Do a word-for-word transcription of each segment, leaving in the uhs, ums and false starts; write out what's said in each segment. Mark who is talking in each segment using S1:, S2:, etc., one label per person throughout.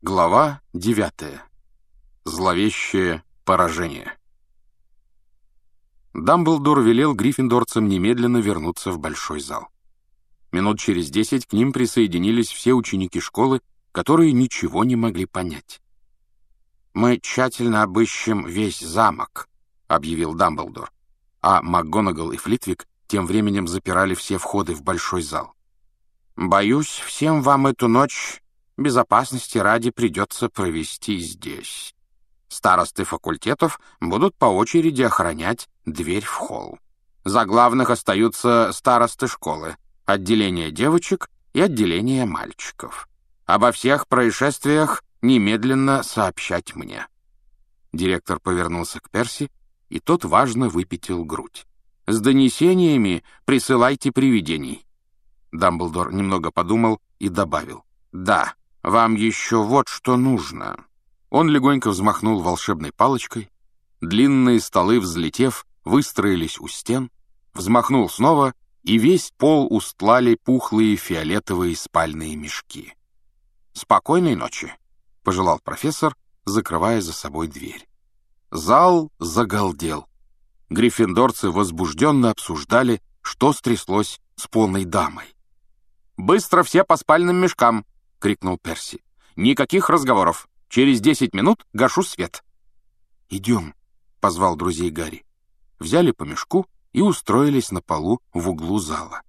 S1: Глава девятая. Зловещее поражение. Дамблдор велел гриффиндорцам немедленно вернуться в большой зал. Минут через десять к ним присоединились все ученики школы, которые ничего не могли понять. «Мы тщательно обыщем весь замок», — объявил Дамблдор, а МакГонагал и Флитвик тем временем запирали все входы в большой зал. «Боюсь, всем вам эту ночь безопасности ради придется провести здесь. Старосты факультетов будут по очереди охранять дверь в холл. За главных остаются старосты школы, отделение девочек и отделение мальчиков. Обо всех происшествиях немедленно сообщать мне». Директор повернулся к Перси, и тот важно выпятил грудь. «С донесениями присылайте привидений». Дамблдор немного подумал и добавил: «Да, вам еще вот что нужно». Он легонько взмахнул волшебной палочкой. Длинные столы, взлетев, выстроились у стен, взмахнул снова, и весь пол устлали пухлые фиолетовые спальные мешки. «Спокойной ночи», — пожелал профессор, закрывая за собой дверь. Зал загалдел. Гриффиндорцы возбужденно обсуждали, что стряслось с полной дамой. «Быстро все по спальным мешкам!» — крикнул Перси. «Никаких разговоров. Через десять минут гашу свет». «Идем», — позвал друзей Гарри. Взяли по мешку и устроились на полу в углу зала.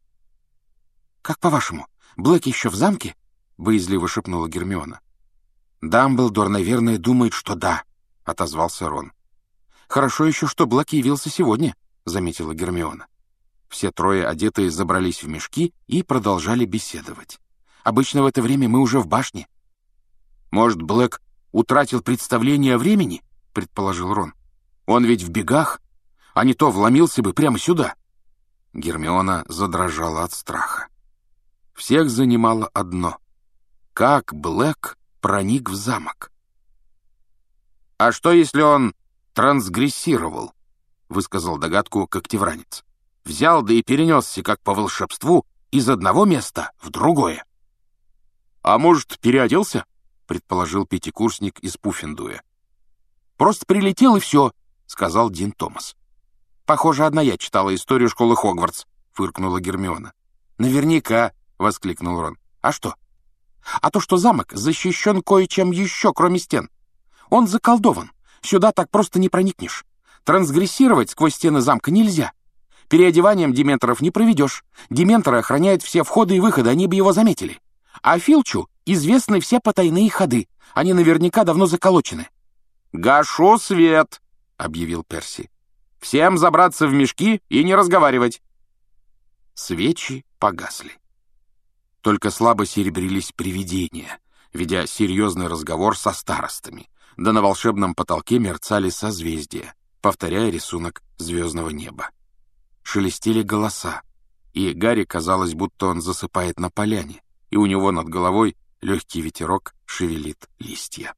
S1: «Как по-вашему, Блэк еще в замке?» — боязливо шепнула Гермиона. «Дамблдор, наверное, думает, что да», — отозвался Рон. «Хорошо еще, что Блэк явился сегодня», — заметила Гермиона. Все трое, одетые, забрались в мешки и продолжали беседовать. «Обычно в это время мы уже в башне». «Может, Блэк утратил представление о времени?» — предположил Рон. «Он ведь в бегах, а не то вломился бы прямо сюда». Гермиона задрожала от страха. Всех занимало одно — как Блэк проник в замок. «А что, если он трансгрессировал?» — высказал догадку когтевранец. «Взял да и перенесся, как по волшебству, из одного места в другое». «А может, переоделся?» — предположил пятикурсник из Пуффендуя. «Просто прилетел и все», — сказал Дин Томас. «Похоже, одна я читала историю школы Хогвартс», — фыркнула Гермиона. «Наверняка», — воскликнул Рон. «А что?» «А то, что замок защищен кое-чем еще, кроме стен. Он заколдован. Сюда так просто не проникнешь. Трансгрессировать сквозь стены замка нельзя. Переодеванием дементоров не проведешь. Дементоры охраняют все входы и выходы, они бы его заметили. А Филчу известны все потайные ходы. Они наверняка давно заколочены». «Гашу свет», — объявил Перси. «Всем забраться в мешки и не разговаривать». Свечи погасли. Только слабо серебрились привидения, ведя серьезный разговор со старостами, да на волшебном потолке мерцали созвездия, повторяя рисунок звездного неба. Шелестели голоса, и Гарри казалось, будто он засыпает на поляне, и у него над головой легкий ветерок шевелит листья.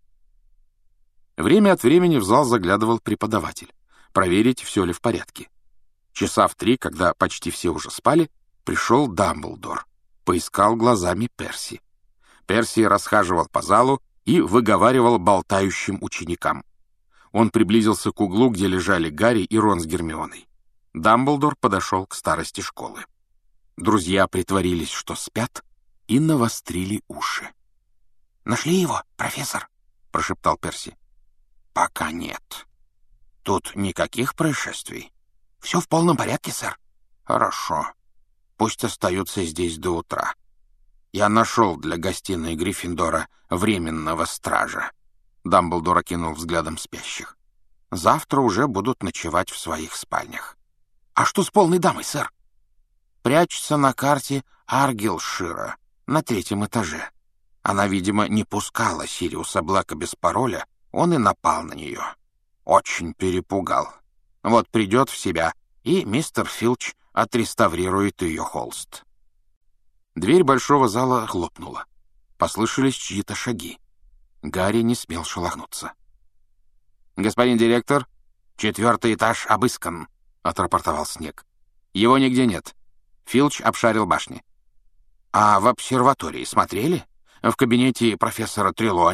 S1: Время от времени в зал заглядывал преподаватель, проверить, все ли в порядке. Часа в три, когда почти все уже спали, пришел Дамблдор, поискал глазами Перси. Перси расхаживал по залу и выговаривал болтающим ученикам. Он приблизился к углу, где лежали Гарри и Рон с Гермионой. Дамблдор подошел к старости школы. Друзья притворились, что спят, и навострили уши. «Нашли его, профессор?» — прошептал Перси. «Пока нет. Тут никаких происшествий?» «Все в полном порядке, сэр». «Хорошо. Пусть остаются здесь до утра. Я нашел для гостиной Гриффиндора временного стража». Дамблдор окинул взглядом спящих. «Завтра уже будут ночевать в своих спальнях». «А что с полной дамой, сэр?» «Прячется на карте Аргилшира, на третьем этаже. Она, видимо, не пускала Сириуса Блэка без пароля, он и напал на нее. Очень перепугал. Вот придет в себя, и мистер Филч отреставрирует ее холст». Дверь большого зала хлопнула. Послышались чьи-то шаги. Гарри не смел шелохнуться. «Господин директор, четвертый этаж обыскан», — отрапортовал Снег. «Его нигде нет. Филч обшарил башни». «А в обсерватории смотрели? В кабинете профессора Трелони?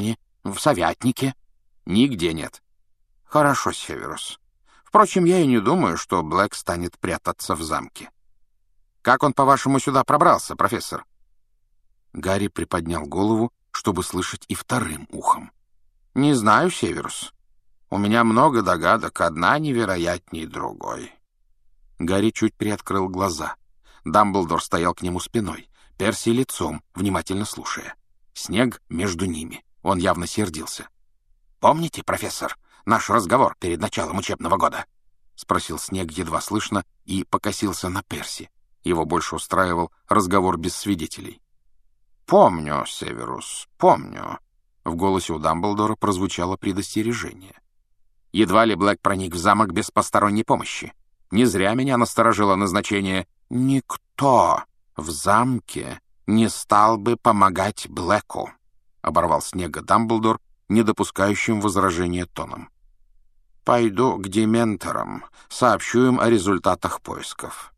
S1: В Совятнике? Нигде нет. Хорошо, Северус. Впрочем, я и не думаю, что Блэк станет прятаться в замке. Как он, по-вашему, сюда пробрался, профессор? Гарри приподнял голову, чтобы слышать и вторым ухом. Не знаю, Северус. У меня много догадок, одна невероятней другой. Гарри чуть приоткрыл глаза. Дамблдор стоял к нему спиной, Перси лицом, внимательно слушая. Снег между ними. Он явно сердился. «Помните, профессор, наш разговор перед началом учебного года?» — спросил Снег едва слышно и покосился на Перси. Его больше устраивал разговор без свидетелей. «Помню, Северус, помню». В голосе у Дамблдора прозвучало предостережение. «Едва ли Блэк проник в замок без посторонней помощи. Не зря меня насторожило назначение. Никто в замке не стал бы помогать Блэку», — оборвал Снега Дамблдор, не допускающим возражения тоном. «Пойду к дементорам, сообщу им о результатах поисков.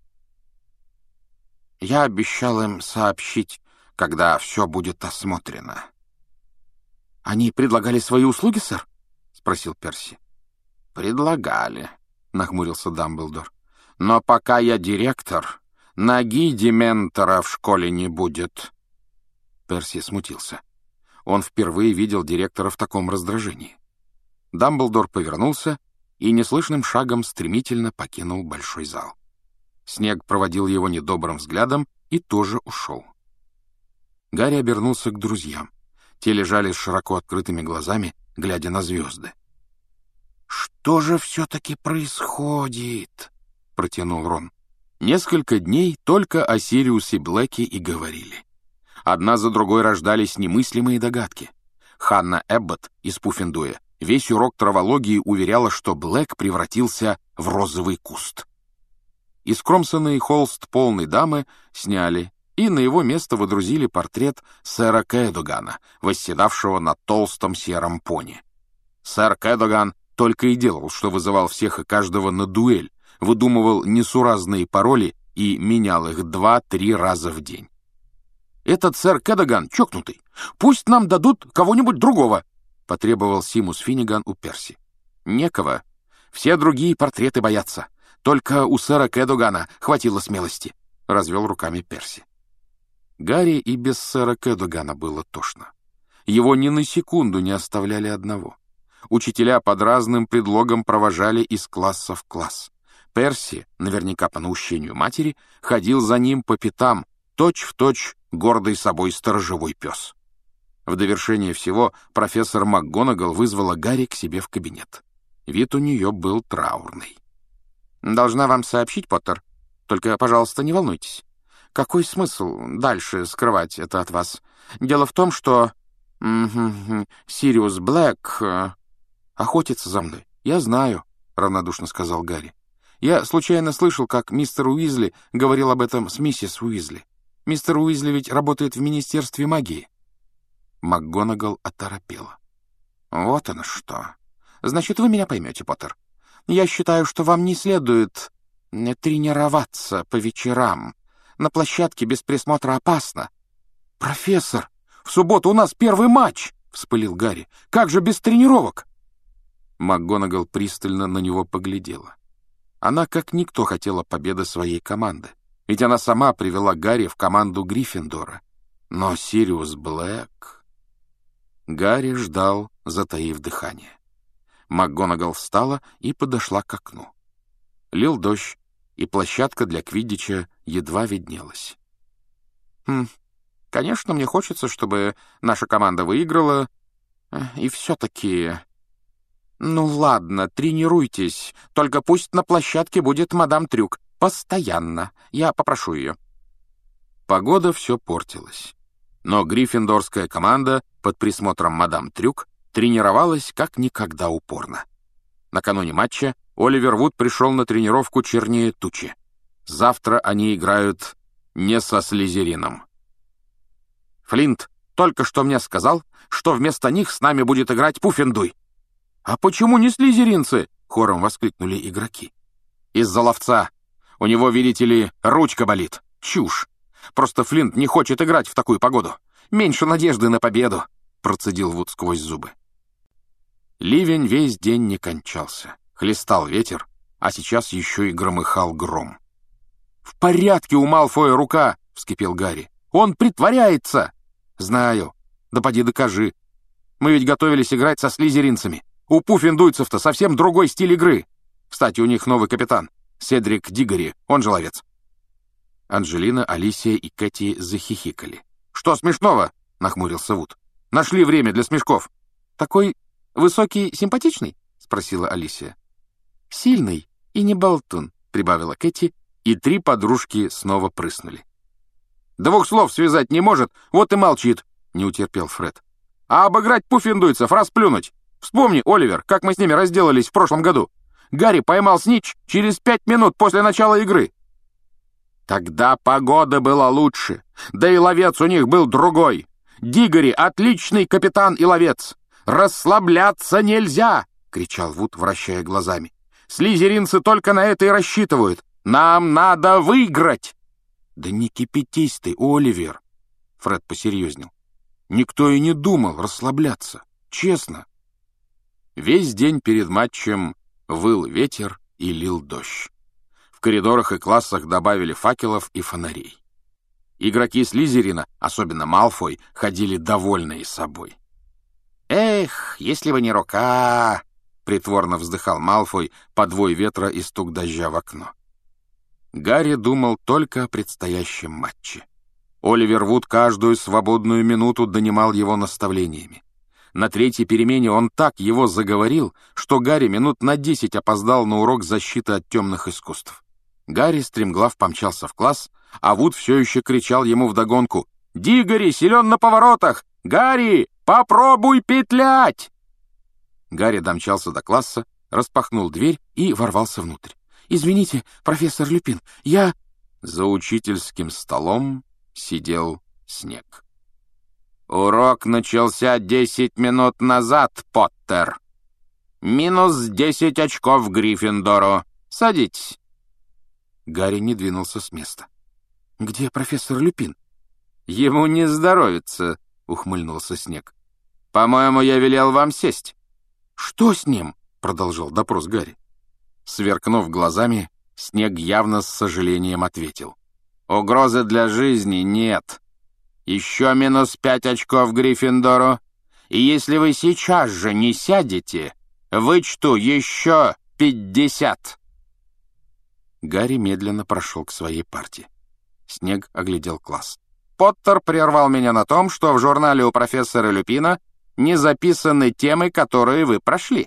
S1: Я обещал им сообщить, когда все будет осмотрено». «Они предлагали свои услуги, сэр?» — спросил Перси. «Предлагали», — нахмурился Дамблдор. «Но пока я директор, ноги дементора в школе не будет». Перси смутился. Он впервые видел директора в таком раздражении. Дамблдор повернулся и неслышным шагом стремительно покинул большой зал. Снег проводил его недобрым взглядом и тоже ушел. Гарри обернулся к друзьям. Те лежали с широко открытыми глазами, глядя на звезды. «Что же все-таки происходит?» — протянул Рон. Несколько дней только о Сириусе Блэке и говорили. Одна за другой рождались немыслимые догадки. Ханна Эбботт из Пуффендуя весь урок травологии уверяла, что Блэк превратился в розовый куст. Искромсанный холст полной дамы сняли, и на его место водрузили портрет сэра Кэдогана, восседавшего на толстом сером пони. Сэр Кэдоган только и делал, что вызывал всех и каждого на дуэль, выдумывал несуразные пароли и менял их два-три раза в день. «Этот сэр Кэдоган чокнутый. Пусть нам дадут кого-нибудь другого», — потребовал Симус Финниган у Перси. «Некого. Все другие портреты боятся. Только у сэра Кэдогана хватило смелости», — развел руками Перси. Гарри и без сэра Кэдогана было тошно. Его ни на секунду не оставляли одного. Учителя под разным предлогом провожали из класса в класс. Перси, наверняка по наущению матери, ходил за ним по пятам, точь-в-точь гордый собой сторожевой пес. В довершение всего профессор МакГонагал вызвала Гарри к себе в кабинет. Вид у нее был траурный. «Должна вам сообщить, Поттер. Только, пожалуйста, не волнуйтесь. Какой смысл дальше скрывать это от вас? Дело в том, что Сириус Блэк охотится за мной. Я знаю», — равнодушно сказал Гарри. «Я случайно слышал, как мистер Уизли говорил об этом с миссис Уизли. Мистер Уизли ведь работает в Министерстве магии». МакГонагал оторопела. «Вот оно что. Значит, вы меня поймете, Поттер. Я считаю, что вам не следует тренироваться по вечерам. На площадке без присмотра опасно». «Профессор, в субботу у нас первый матч!» — вспылил Гарри. «Как же без тренировок?» МакГонагал пристально на него поглядела. Она как никто хотела победы своей команды. Ведь она сама привела Гарри в команду Гриффиндора. Но Сириус Блэк... Гарри ждал, затаив дыхание. МакГонагал встала и подошла к окну. Лил дождь, и площадка для квиддича едва виднелась. «Хм, конечно, мне хочется, чтобы наша команда выиграла, и все-таки... Ну ладно, тренируйтесь, только пусть на площадке будет мадам Трюк. Постоянно. Я попрошу ее». Погода все портилась. Но гриффиндорская команда под присмотром мадам Трюк тренировалась как никогда упорно. Накануне матча Оливер Вуд пришел на тренировку чернее тучи. Завтра они играют не со Слизерином. «Флинт только что мне сказал, что вместо них с нами будет играть Пуффендуй». «А почему не слизеринцы?» — хором воскликнули игроки. «Из-за ловца. У него, видите ли, ручка болит. Чушь. Просто Флинт не хочет играть в такую погоду. Меньше надежды на победу. процедил Вуд сквозь зубы. Ливень весь день не кончался. Хлестал ветер, а сейчас еще и громыхал гром. «В порядке у Малфоя рука!» — вскипел Гарри. «Он притворяется!» «Знаю. Да поди докажи. Мы ведь готовились играть со слизеринцами. У пуффиндуйцев-то совсем другой стиль игры. Кстати, у них новый капитан. Седрик Диггори, он же ловец». Анджелина, Алисия и Кэти захихикали. «Что смешного?» — нахмурился Вуд. «Нашли время для смешков». «Такой высокий, симпатичный?» — спросила Алисия. «Сильный и не болтун», — прибавила Кэти, и три подружки снова прыснули. «Двух слов связать не может, вот и молчит», — не утерпел Фред. «А обыграть пуффиндуйцев, расплюнуть. Вспомни, Оливер, как мы с ними разделались в прошлом году. Гарри поймал снитч через пять минут после начала игры». «Тогда погода была лучше, да и ловец у них был другой. Диггори — отличный капитан и ловец. Расслабляться нельзя!» — кричал Вуд, вращая глазами. «Слизеринцы только на это и рассчитывают. Нам надо выиграть!» «Да не кипятись ты, Оливер!» — Фред посерьезнел. «Никто и не думал расслабляться, честно». Весь день перед матчем выл ветер и лил дождь. В коридорах и классах добавили факелов и фонарей. Игроки Слизерина, особенно Малфой, ходили довольные собой. «Эх, если бы не рука!» — притворно вздыхал Малфой под вой ветра и стук дождя в окно. Гарри думал только о предстоящем матче. Оливер Вуд каждую свободную минуту донимал его наставлениями. На третьей перемене он так его заговорил, что Гарри минут на десять опоздал на урок защиты от темных искусств. Гарри стремглав помчался в класс, а Вуд все еще кричал ему вдогонку: «Диггори силен на поворотах! Гарри, попробуй петлять!» Гарри домчался до класса, распахнул дверь и ворвался внутрь. «Извините, профессор Люпин, я...» За учительским столом сидел Снег. «Урок начался десять минут назад, Поттер. Минус десять очков Гриффиндору. Садитесь». Гарри не двинулся с места. «Где профессор Люпин?» «Ему не здоровится», — ухмыльнулся Снег. «По-моему, я велел вам сесть». «Что с ним?» — продолжал допрос Гарри. Сверкнув глазами, Снег явно с сожалением ответил: «Угрозы для жизни нет. Еще минус пять очков Гриффиндору, и если вы сейчас же не сядете, вычту еще пятьдесят». Гарри медленно прошел к своей парте. Снег оглядел класс. «Поттер прервал меня на том, что в журнале у профессора Люпина не записаны темы, которые вы прошли».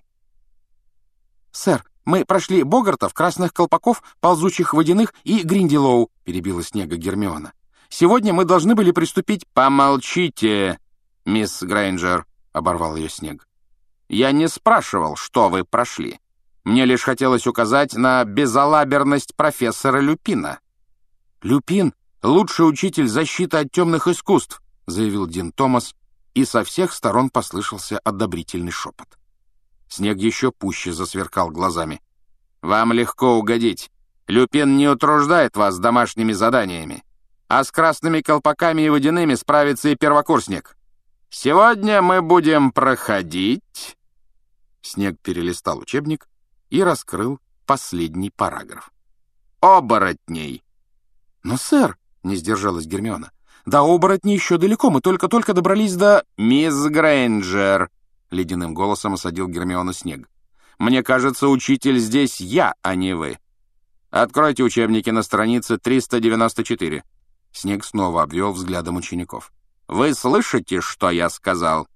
S1: «Сэр, мы прошли Богартов, Красных Колпаков, Ползучих Водяных и Гринделоу», — перебила Снега Гермиона. «Сегодня мы должны были приступить...» «Помолчите, мисс Грейнджер», — оборвал ее Снег. «Я не спрашивал, что вы прошли. Мне лишь хотелось указать на безалаберность профессора Люпина». «Люпин — лучший учитель защиты от темных искусств», — заявил Дин Томас, и со всех сторон послышался одобрительный шепот. Снег еще пуще засверкал глазами. «Вам легко угодить. Люпин не утруждает вас домашними заданиями. А с красными колпаками и водяными справится и первокурсник. Сегодня мы будем проходить...» Снег перелистал учебник и раскрыл последний параграф. «Оборотней». «Но, сэр», — не сдержалась Гермиона, — «до оборотней еще далеко, мы только-только добрались до...» «Мисс Грейнджер», — ледяным голосом осадил Гермиона Снег. «Мне кажется, учитель здесь я, а не вы. Откройте учебники на странице триста девяносто четыре». Снег снова обвел взглядом учеников. «Вы слышите, что я сказал?»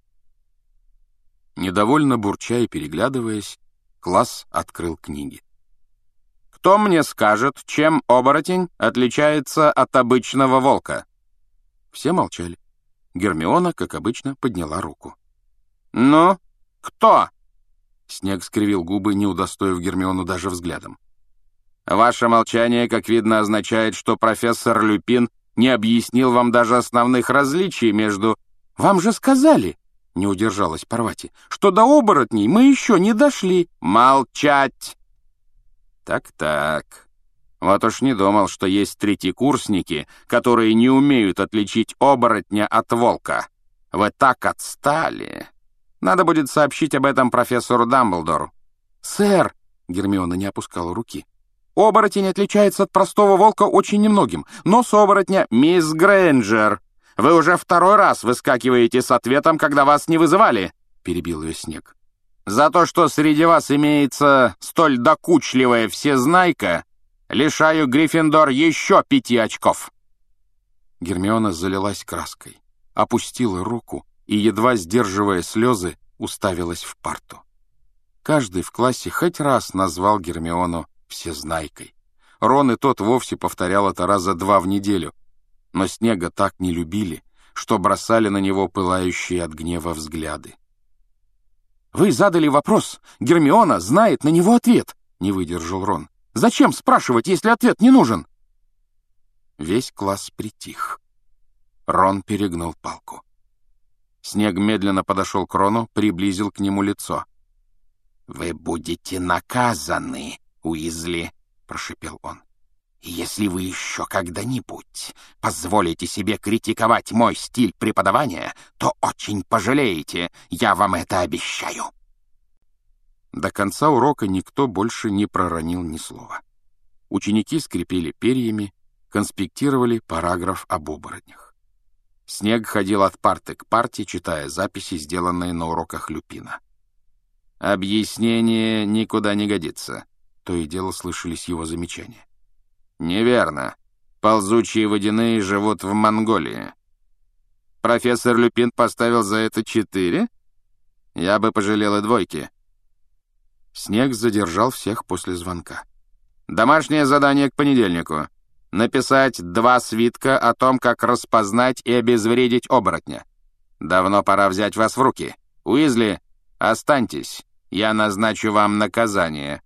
S1: Недовольно бурча и переглядываясь, класс открыл книги. «Кто мне скажет, чем оборотень отличается от обычного волка?» Все молчали. Гермиона, как обычно, подняла руку. «Ну, кто?» Снег скривил губы, не удостоив Гермиону даже взглядом. «Ваше молчание, как видно, означает, что профессор Люпин не объяснил вам даже основных различий между...» «Вам же сказали», — не удержалась Парвати, «что до оборотней мы еще не дошли». «Молчать!» «Так-так. Вот уж не думал, что есть третьекурсники, которые не умеют отличить оборотня от волка. Вы так отстали. Надо будет сообщить об этом профессору Дамблдору».
S2: «Сэр!» — Гермиона не опускала руки. «Оборотень отличается от простого волка очень немногим. Нос оборотня...»
S1: «Мисс Грейнджер, вы уже второй раз выскакиваете с ответом, когда вас не вызывали», — перебил ее Снег. «За то, что среди вас имеется столь докучливая всезнайка, лишаю Гриффиндор еще пяти очков».
S2: Гермиона залилась краской, опустила руку и, едва сдерживая слезы, уставилась в парту. Каждый в классе хоть раз назвал Гермиону всезнайкой. Рон и тот вовсе повторял это раза два в неделю, но Снега так не любили, что бросали на него пылающие от гнева взгляды. «Вы задали вопрос. Гермиона знает на него ответ», — не выдержал Рон. «Зачем спрашивать, если ответ не нужен?» Весь класс притих. Рон перегнул палку. Снег медленно подошел к Рону, приблизил к нему лицо.
S1: «Вы будете наказаны, Уизли», — прошипел он. «Если вы еще когда-нибудь позволите себе критиковать мой стиль преподавания, то очень пожалеете, я вам это обещаю».
S2: До конца урока никто больше не проронил ни слова. Ученики скрипели перьями, конспектировали параграф об оборотнях. Снег ходил от парты к парте, читая записи, сделанные на уроках Люпина.
S1: «Объяснение никуда не годится», —
S2: то и дело слышались его замечания.
S1: «Неверно. Ползучие водяные живут в Монголии. Профессор Люпин поставил за это четыре? Я бы пожалел и двойки».
S2: Снег задержал всех после звонка.
S1: «Домашнее задание к понедельнику. Написать два свитка о том, как распознать и обезвредить оборотня. Давно пора взять вас в руки. Уизли, останьтесь. Я назначу вам наказание».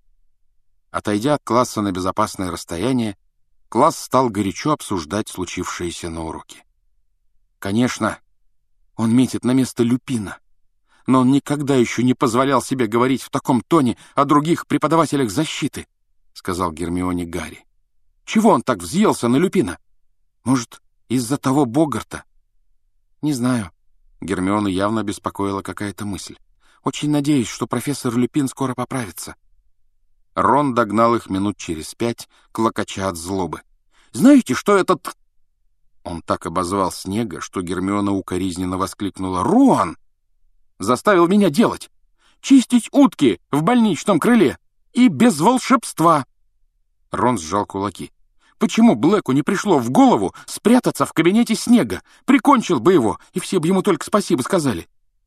S2: Отойдя от класса на безопасное расстояние, класс стал горячо обсуждать случившееся на уроке. Конечно, он метит на место Люпина, но он никогда еще не позволял себе говорить в таком тоне о других преподавателях защиты, — сказал Гермионе Гарри. Чего он так взъелся на Люпина? Может, из-за того Богарта? Не знаю. Гермиону явно беспокоила какая-то мысль. Очень надеюсь, что профессор Люпин скоро поправится. Рон догнал их минут через пять, клокоча от злобы. «Знаете, что этот...» Он так обозвал Снега, что Гермиона укоризненно воскликнула. «Рон! Заставил меня делать! Чистить утки в больничном крыле! И без волшебства!» Рон сжал кулаки. «Почему Блэку не пришло в голову спрятаться в кабинете Снега? Прикончил бы его, и все бы ему только спасибо сказали!»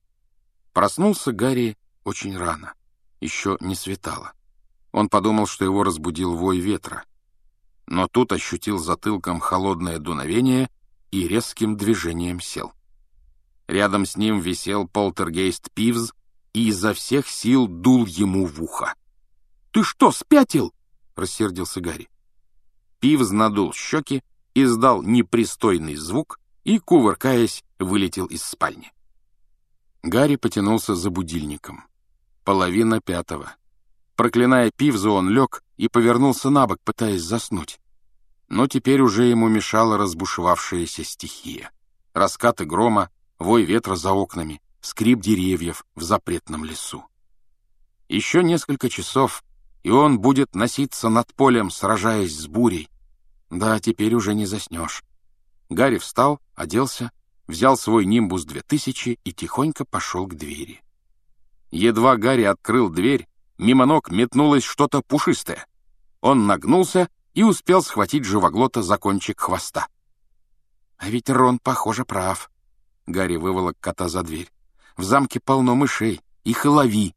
S2: Проснулся Гарри очень рано. Еще не светало. Он подумал, что его разбудил вой ветра. Но тут ощутил затылком холодное дуновение и резким движением сел. Рядом с ним висел полтергейст Пивз и изо всех сил дул ему в ухо. «Ты что, спятил?» — рассердился Гарри. Пивз надул щеки, издал непристойный звук и, кувыркаясь, вылетел из спальни. Гарри потянулся за будильником. Половина пятого. Проклиная Пивза, он лег и повернулся на бок, пытаясь заснуть. Но теперь уже ему мешала разбушевавшаяся стихия. Раскаты грома, вой ветра за окнами, скрип деревьев в запретном лесу. Еще несколько часов, и он будет носиться над полем, сражаясь с бурей. Да, теперь уже не заснешь. Гарри встал, оделся, взял свой нимбус две тысячи и тихонько пошел к двери. Едва Гарри открыл дверь, мимо ног метнулось что-то пушистое. Он нагнулся и успел схватить живоглота за кончик хвоста. А ведь Рон, похоже, прав. Гарри выволок кота за дверь. В замке полно мышей, их и лови.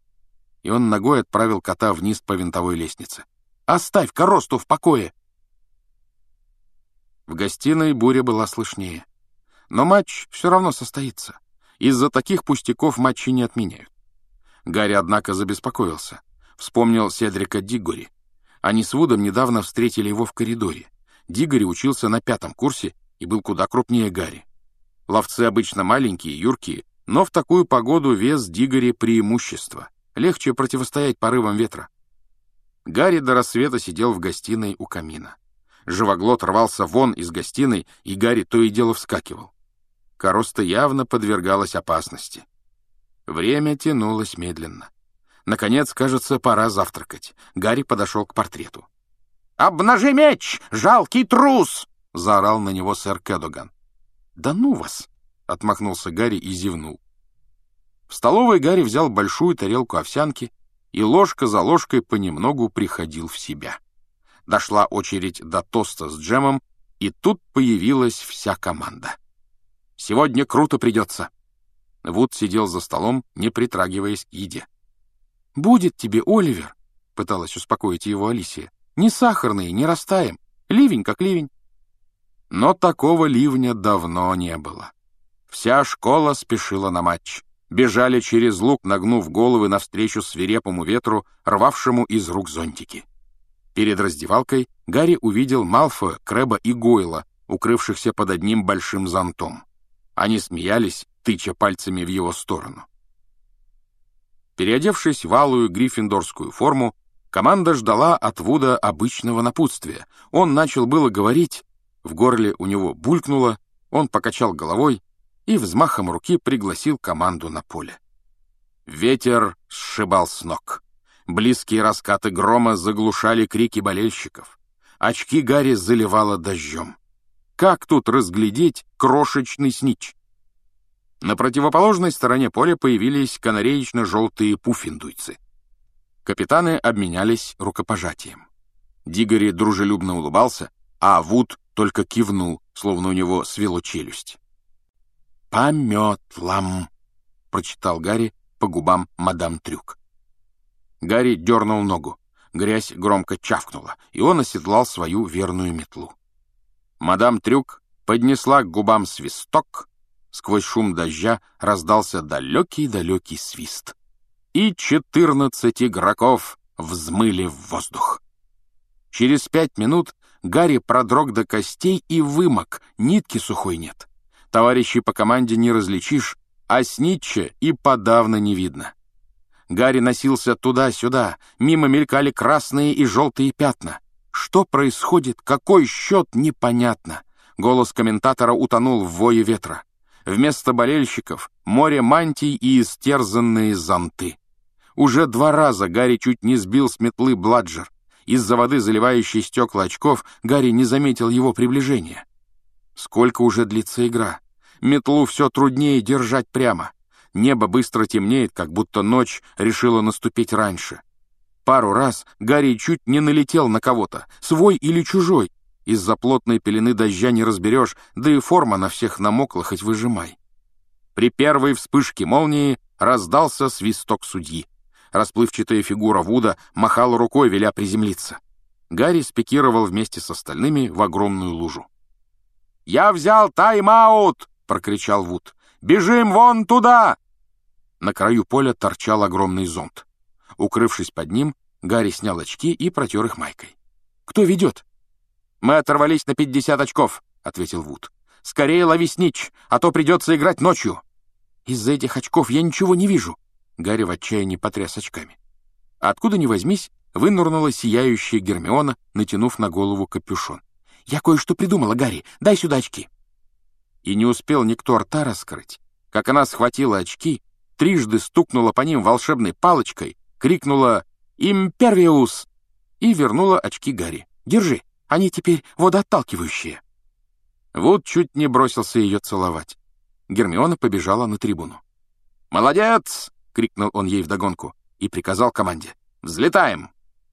S2: И он ногой отправил кота вниз по винтовой лестнице. «Оставь коросту в покое!» В гостиной буря была слышнее. Но матч все равно состоится. Из-за таких пустяков матчи не отменяют. Гарри, однако, забеспокоился. Вспомнил Седрика Диггори. Они с Вудом недавно встретили его в коридоре. Диггори учился на пятом курсе и был куда крупнее Гарри. Ловцы обычно маленькие, юркие, но в такую погоду вес Диггори преимущество. Легче противостоять порывам ветра. Гарри до рассвета сидел в гостиной у камина. Живоглот рвался вон из гостиной, и Гарри то и дело вскакивал.
S1: Короста явно подвергалась опасности. Время тянулось медленно. Наконец, кажется, пора завтракать. Гарри подошел к портрету. «Обнажи меч, жалкий трус!» — заорал на него сэр Кэдоган. «Да ну вас!» — отмахнулся Гарри и зевнул. В столовой Гарри взял большую тарелку овсянки и ложка за ложкой понемногу приходил в себя. Дошла очередь до тоста с джемом, и тут появилась вся команда. «Сегодня круто придется!» Вуд сидел за столом, не притрагиваясь к еде. «Будет тебе, Оливер!» — пыталась успокоить его Алисия. «Не сахарный, не растаем. Ливень как ливень». Но такого ливня давно не было. Вся школа спешила на матч. Бежали через луг, нагнув головы навстречу свирепому ветру, рвавшему из рук зонтики. Перед раздевалкой Гарри увидел Малфоя, Крэба и Гойла, укрывшихся под одним большим зонтом. Они смеялись, тыча пальцами в его сторону. Переодевшись в алую гриффиндорскую форму, команда ждала от Вуда обычного напутствия. Он начал было говорить, в горле у него булькнуло, он покачал головой и взмахом руки пригласил команду на поле. Ветер сшибал с ног. Близкие раскаты грома заглушали крики болельщиков. Очки Гарри заливало дождем. Как тут разглядеть крошечный снитч? На противоположной стороне поля появились канареечно-желтые пуффиндуйцы. Капитаны обменялись рукопожатием. Дигори дружелюбно улыбался, а Вуд только кивнул, словно у него свело челюсть. «По метлам», — прочитал Гарри по губам мадам Трюк. Гарри дернул ногу. Грязь громко чавкнула, и он оседлал свою верную метлу. Мадам Трюк поднесла к губам свисток, сквозь шум дождя раздался далекий-далекий свист. И четырнадцать игроков взмыли в воздух. Через пять минут Гарри продрог до костей и вымок, нитки сухой нет. Товарищей по команде не различишь, а снитча и подавно не видно. Гарри носился туда-сюда, мимо мелькали красные и желтые пятна. Что происходит, какой счет, непонятно. Голос комментатора утонул в вое ветра. Вместо болельщиков — море мантий и истерзанные зонты. Уже два раза Гарри чуть не сбил с метлы Бладжер. Из-за воды, заливающей стекла очков, Гарри не заметил его приближения. Сколько уже длится игра? Метлу все труднее держать прямо. Небо быстро темнеет, как будто ночь решила наступить раньше. Пару раз Гарри чуть не налетел на кого-то, свой или чужой. Из-за плотной пелены дождя не разберешь, да и форма на всех намокла, хоть выжимай. При первой вспышке молнии раздался свисток судьи. Расплывчатая фигура Вуда махала рукой, веля приземлиться. Гарри спикировал вместе с остальными в огромную лужу. «Я взял тайм-аут!» — прокричал Вуд. «Бежим вон туда!» На краю поля торчал огромный зонт. Укрывшись под ним, Гарри снял очки и протер их майкой. «Кто ведет?» «Мы оторвались на пятьдесят очков», — ответил Вуд. «Скорее лови снитч, а то придется играть ночью». «Из-за этих очков я ничего не вижу». Гарри в отчаянии потряс очками. Откуда ни возьмись, вынырнула сияющая Гермиона, натянув на голову капюшон. «Я кое-что придумала, Гарри. Дай сюда очки». И не успел никто рта раскрыть, как она схватила очки, трижды стукнула по ним волшебной палочкой, крикнула «Импервиус!» и вернула очки Гарри. «Держи, они теперь водоотталкивающие». Вуд чуть не бросился ее целовать. Гермиона побежала на трибуну. «Молодец!» — крикнул он ей вдогонку и приказал команде. «Взлетаем!»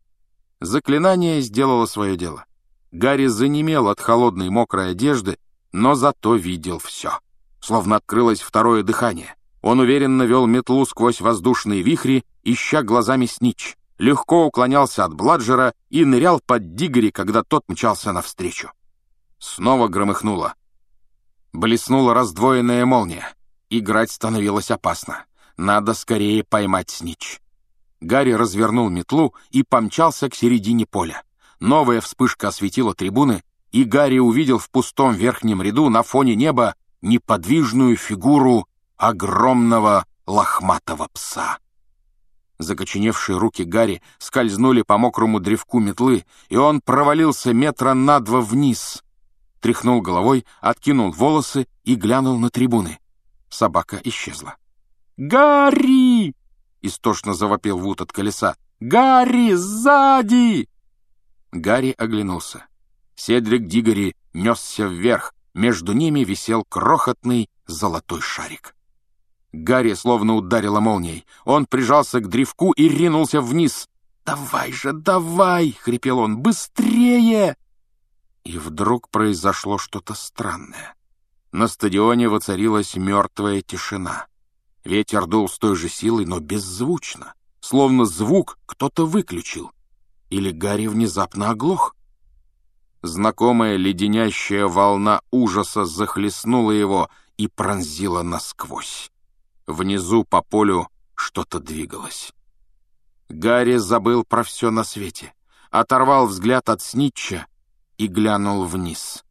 S1: Заклинание сделало свое дело. Гарри занемел от холодной мокрой одежды, но зато видел все. Словно открылось второе дыхание. Он уверенно вел метлу сквозь воздушные вихри, ища глазами снитч. Легко уклонялся от Бладжера и нырял под Дигори, когда тот мчался навстречу. Снова громыхнуло. Блеснула раздвоенная молния. Играть становилось опасно. Надо скорее поймать снитч. Гарри развернул метлу и помчался к середине поля. Новая вспышка осветила трибуны, и Гарри увидел в пустом верхнем ряду на фоне неба неподвижную фигуру огромного лохматого пса. Закоченевшие руки Гарри скользнули по мокрому древку метлы, и он провалился метра на два вниз.
S2: тряхнул головой, откинул волосы и глянул на трибуны. Собака исчезла. «Гарри!» — истошно завопил Вуд от колеса. «Гарри, сзади!» Гарри оглянулся. Седрик Диггори несся вверх. Между ними висел крохотный золотой шарик. Гарри словно ударило молнией. Он прижался к древку и ринулся вниз. «Давай же, давай!» — хрипел он. «Быстрее!» И вдруг произошло что-то странное. На стадионе воцарилась мертвая тишина. Ветер дул с той же силой, но беззвучно, словно звук кто-то выключил. Или Гарри внезапно оглох. Знакомая леденящая волна ужаса захлестнула его и пронзила насквозь. Внизу по полю что-то двигалось. Гарри забыл про все на свете, оторвал взгляд от Снитча и глянул вниз.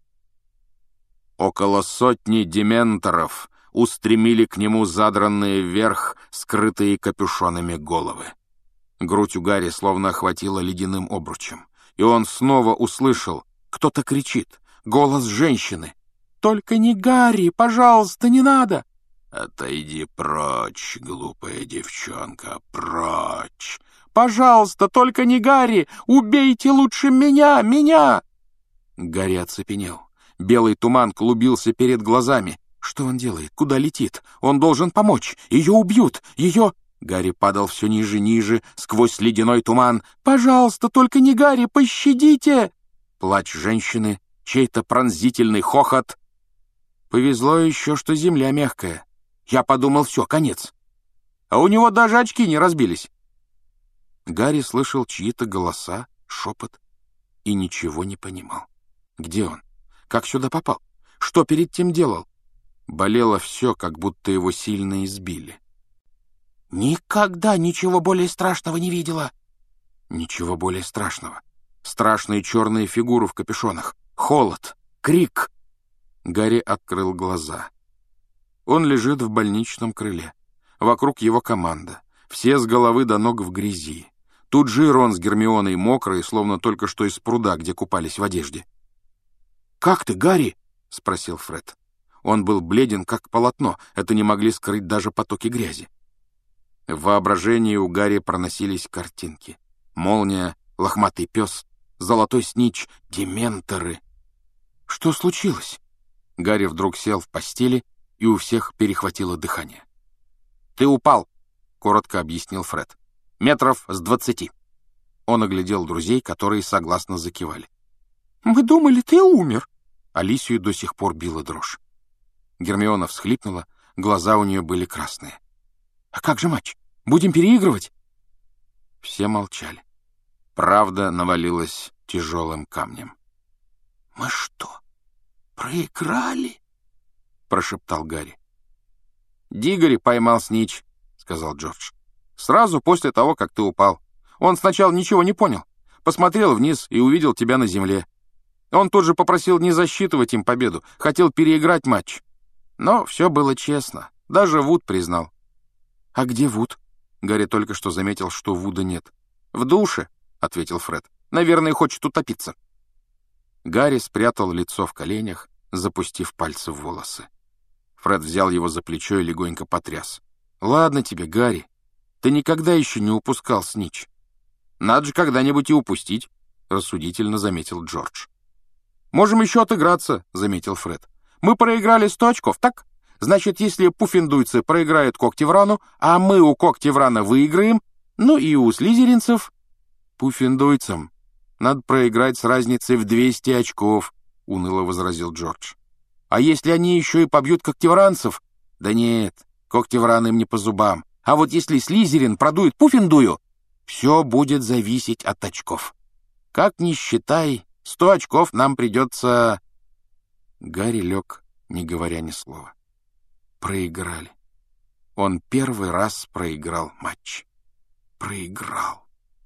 S2: Около сотни дементоров устремили к нему задранные вверх, скрытые капюшонами головы. Грудь у Гарри словно охватила ледяным обручем, и он снова услышал: кто-то кричит, голос женщины. «Только не Гарри, пожалуйста, не надо!» «Отойди прочь, глупая девчонка, прочь!» «Пожалуйста, только не Гарри! Убейте лучше меня, меня!» Гарри оцепенел. Белый туман клубился перед глазами. Что он делает? Куда летит? Он должен помочь. Ее убьют. Ее... Гарри падал все ниже, ниже, сквозь ледяной туман. «Пожалуйста, только не Гарри, пощадите!» Плач женщины, чей-то пронзительный хохот. Повезло еще, что земля мягкая. Я подумал, все, конец. А у него даже очки не разбились. Гарри слышал чьи-то голоса, шепот и ничего не понимал. Где он? Как сюда попал? Что перед тем делал? Болело все, как будто его сильно избили. «Никогда ничего более страшного не видела!» Ничего более страшного. Страшные черные фигуры в капюшонах. Холод. Крик. Гарри открыл глаза. Он лежит в больничном крыле. Вокруг его команда. Все с головы до ног в грязи. Тут же Рон с Гермионой мокрые, словно только что из пруда, где купались в одежде. «Как ты, Гарри?» — спросил Фред. Он был бледен, как полотно. Это не могли скрыть даже потоки грязи. В воображении у Гарри проносились картинки. Молния, лохматый пес, золотой Снитч, дементоры. Что случилось? Гарри вдруг сел в постели, и у всех перехватило дыхание. «Ты упал», — коротко объяснил Фред. «Метров с двадцати». Он оглядел друзей, которые согласно закивали. «Мы думали, ты умер». Алисию до сих пор била дрожь. Гермиона всхлипнула, глаза у нее были красные. «А как же матч? Будем переигрывать?» Все молчали. Правда навалилась тяжелым камнем. «Мы что, проиграли?» — прошептал Гарри. «Диггори поймал Снитч», — сказал Джордж. «Сразу после того, как ты упал. Он сначала ничего не понял. Посмотрел вниз и увидел тебя на земле. Он тут же попросил не засчитывать им победу, хотел переиграть матч. Но все было честно. Даже Вуд признал». «А где Вуд?» Гарри только что заметил, что Вуда нет. «В душе», — ответил Фред. «Наверное, хочет утопиться». Гарри спрятал лицо в коленях, запустив пальцы в волосы. Фред взял его за плечо и легонько потряс. «Ладно тебе, Гарри. Ты никогда еще не упускал Снитч». «Надо же когда-нибудь и упустить», — рассудительно заметил Джордж. «Можем еще отыграться», — заметил Фред. «Мы проиграли сто очков, так? Значит, если пуффендуйцы проиграют Когтеврану, а мы у Когтеврана выиграем, ну и у слизеринцев...» «Пуффендуйцам надо проиграть с разницей в двести очков», — уныло возразил Джордж. «А если они еще и побьют когтевранцев?» «Да нет, Когтевран им не по зубам. А вот если Слизерин продует Пуффендую, все будет зависеть от очков. Как ни считай, сто очков нам придется...» Гарри лег, не говоря ни слова. Проиграли. Он первый раз проиграл матч. Проиграл.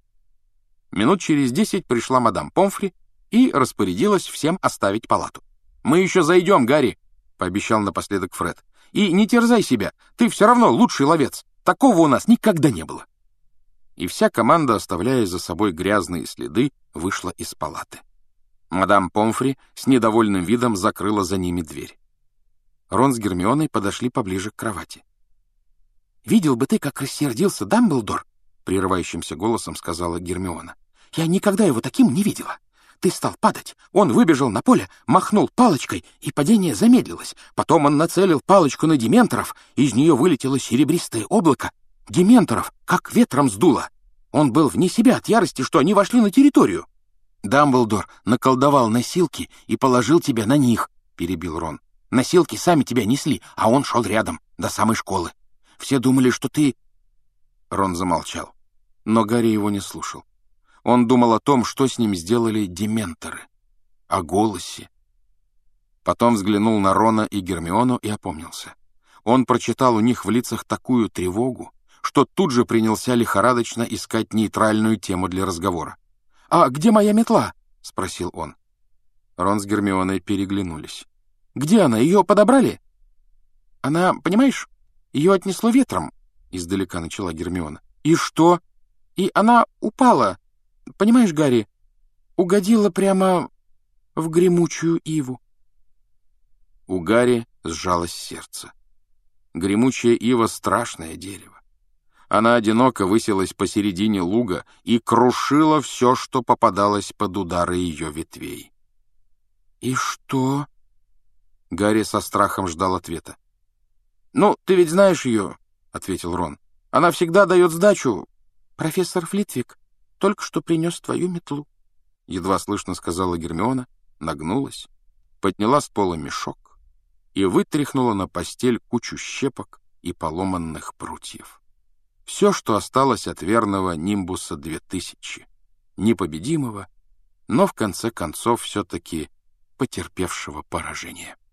S2: Минут через десять пришла мадам Помфри и распорядилась всем оставить палату. «Мы еще зайдем, Гарри», — пообещал напоследок Фред. «И не терзай себя, ты все равно лучший ловец. Такого у нас никогда не было». И вся команда, оставляя за собой грязные следы, вышла из палаты. Мадам Помфри с недовольным видом закрыла за ними дверь. Рон с Гермионой подошли поближе к кровати. «Видел бы ты, как рассердился Дамблдор!» — прерывающимся голосом сказала Гермиона. «Я никогда его таким не видела. Ты стал падать. Он выбежал на поле, махнул палочкой, и падение замедлилось. Потом он нацелил палочку на дементоров, и из нее вылетело серебристое облако. Дементоров как ветром сдуло. Он был вне себя от ярости, что они вошли на территорию. Дамблдор наколдовал носилки и положил тебя на них», — перебил Рон. «Носилки сами тебя несли, а он шел рядом, до самой школы. Все думали, что ты...» Рон замолчал, но Гарри его не слушал. Он думал о том, что с ним сделали дементоры, о голосе. Потом взглянул на Рона и Гермиону и опомнился. Он прочитал у них в лицах такую тревогу, что тут же принялся лихорадочно искать нейтральную тему для разговора. «А где моя метла?» — спросил он. Рон с Гермионой переглянулись. «Где она? Ее подобрали?» «Она, понимаешь, ее отнесло ветром», — издалека начала Гермиона. «И что? И она упала. Понимаешь, Гарри, угодила прямо в гремучую иву». У Гарри сжалось сердце. Гремучая ива — страшное дерево. Она одиноко высилась посередине луга и крушила все, что попадалось под удары ее ветвей. «И что?» Гарри со страхом ждал ответа. «Ну, ты ведь знаешь ее», — ответил Рон. «Она всегда дает сдачу». «Профессор Флитвик только что принес твою метлу», — едва слышно сказала Гермиона, нагнулась, подняла с пола мешок и вытряхнула на постель кучу щепок и поломанных прутьев. Все, что осталось от верного Нимбуса две тысячи, непобедимого, но в конце концов все-таки потерпевшего поражение.